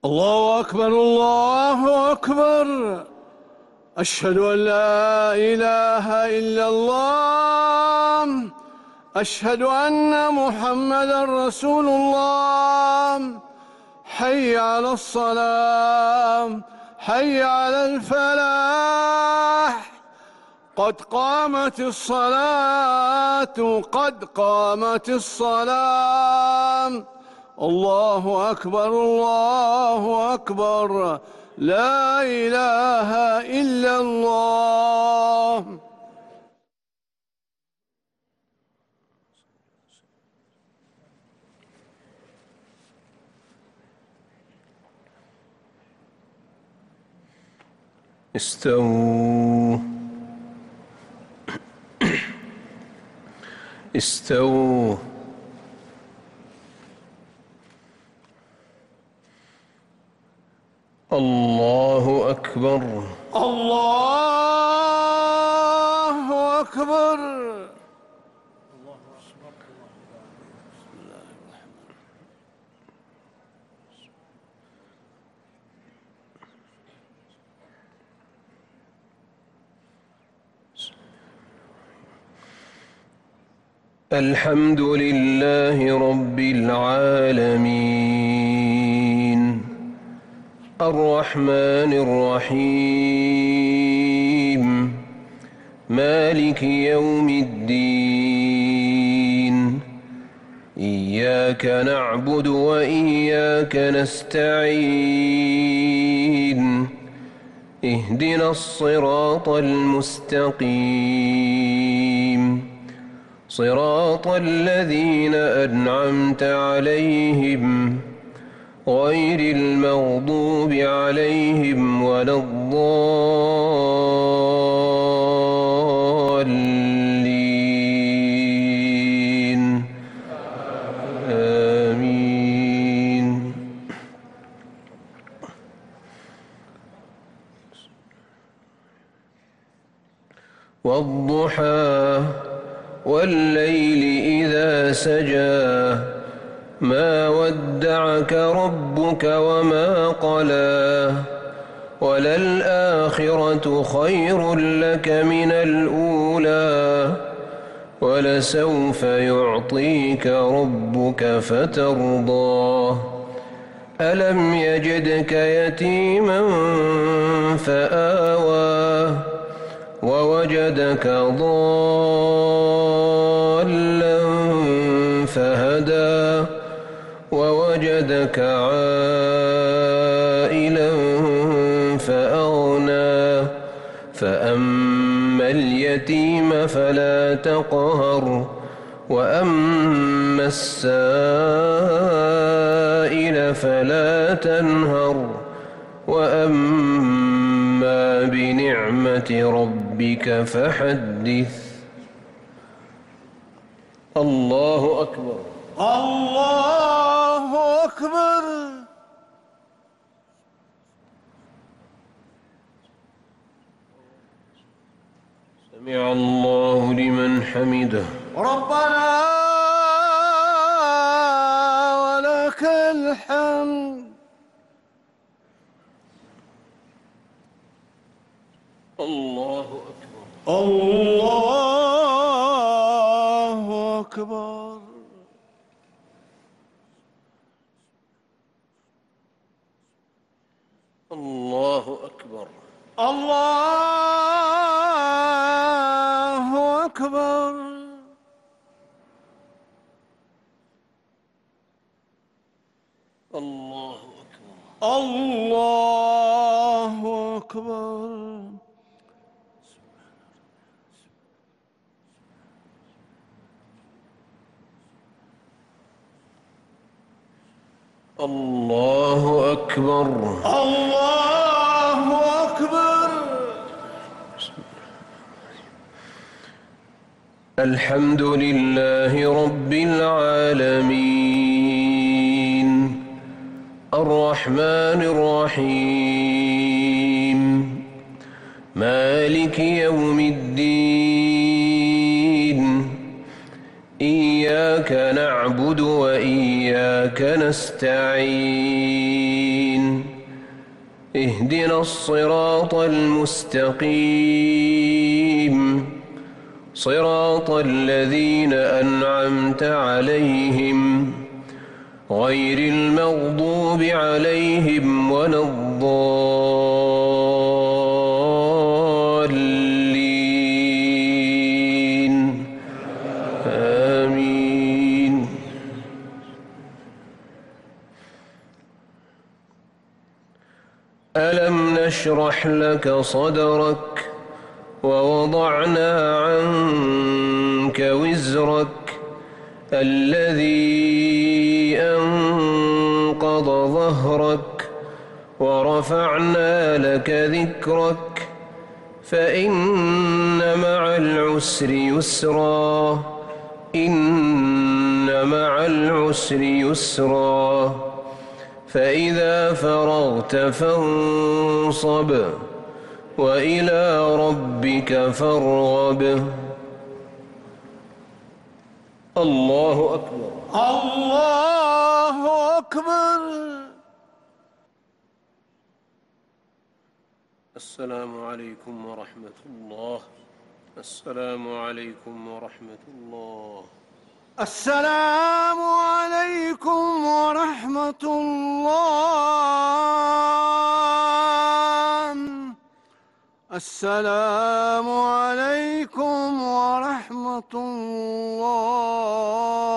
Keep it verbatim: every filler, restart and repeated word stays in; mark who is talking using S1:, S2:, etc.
S1: الله أكبر الله أكبر. أشهد أن لا إله إلا الله. أشهد أن محمدًا رسول الله. حي على الصلاة، حي على الفلاح. قد قامت الصلاة، قد قامت الصلاة. الله أكبر الله أكبر. لا إله إلا الله.
S2: استووا استووا الله أكبر
S1: الله أكبر.
S2: الحمد لله رب العالمين الرحمن الرحيم مالك يوم الدين إياك نعبد وإياك نستعين اهدنا الصراط المستقيم صراط الذين أنعمت عليهم غير المغضوب عليهم ولا الضالين آمين. والضحى والليل إذا سجى ما ودعك ربك وما قلى وللآخرة خير لك من الأولى ولسوف يعطيك ربك فترضى ألم يجدك يتيما فآوى ووجدك ضالا فهدى ووجدك عائلا فأغنى فأما اليتيم فلا تقهر وأما السائل فلا تنهر وأما بنعمة ربك فحدث. الله أكبر
S1: الله أكبر.
S2: سمع الله لمن حمده.
S1: ربنا ولك الحمد.
S2: الله أكبر
S1: الله أكبر.
S2: الله أكبر
S1: الله أكبر.
S2: الله أكبر
S1: الله أكبر.
S2: الله أكبر
S1: الله أكبر.
S2: الحمد لله رب العالمين الرحمن الرحيم مالك يوم الدين إياك نعبد وإياك نستعين اهدنا الصراط المستقيم صراط الذين أنعمت عليهم غير المغضوب عليهم ولا الضالين آمين. ألم نشرح لك صدرك ووضعنا عنك وزرك الذي أنقض ظهرك ورفعنا لك ذكرك فإن مع العسر يسرا إن مع العسر يسرا فإذا فرغت فانصب وإلى ربك فارغب. الله أكبر.
S1: الله أكبر.
S2: السلام عليكم ورحمة الله. السلام عليكم ورحمة الله.
S1: السلام عليكم ورحمة الله. السلام عليكم ورحمة الله.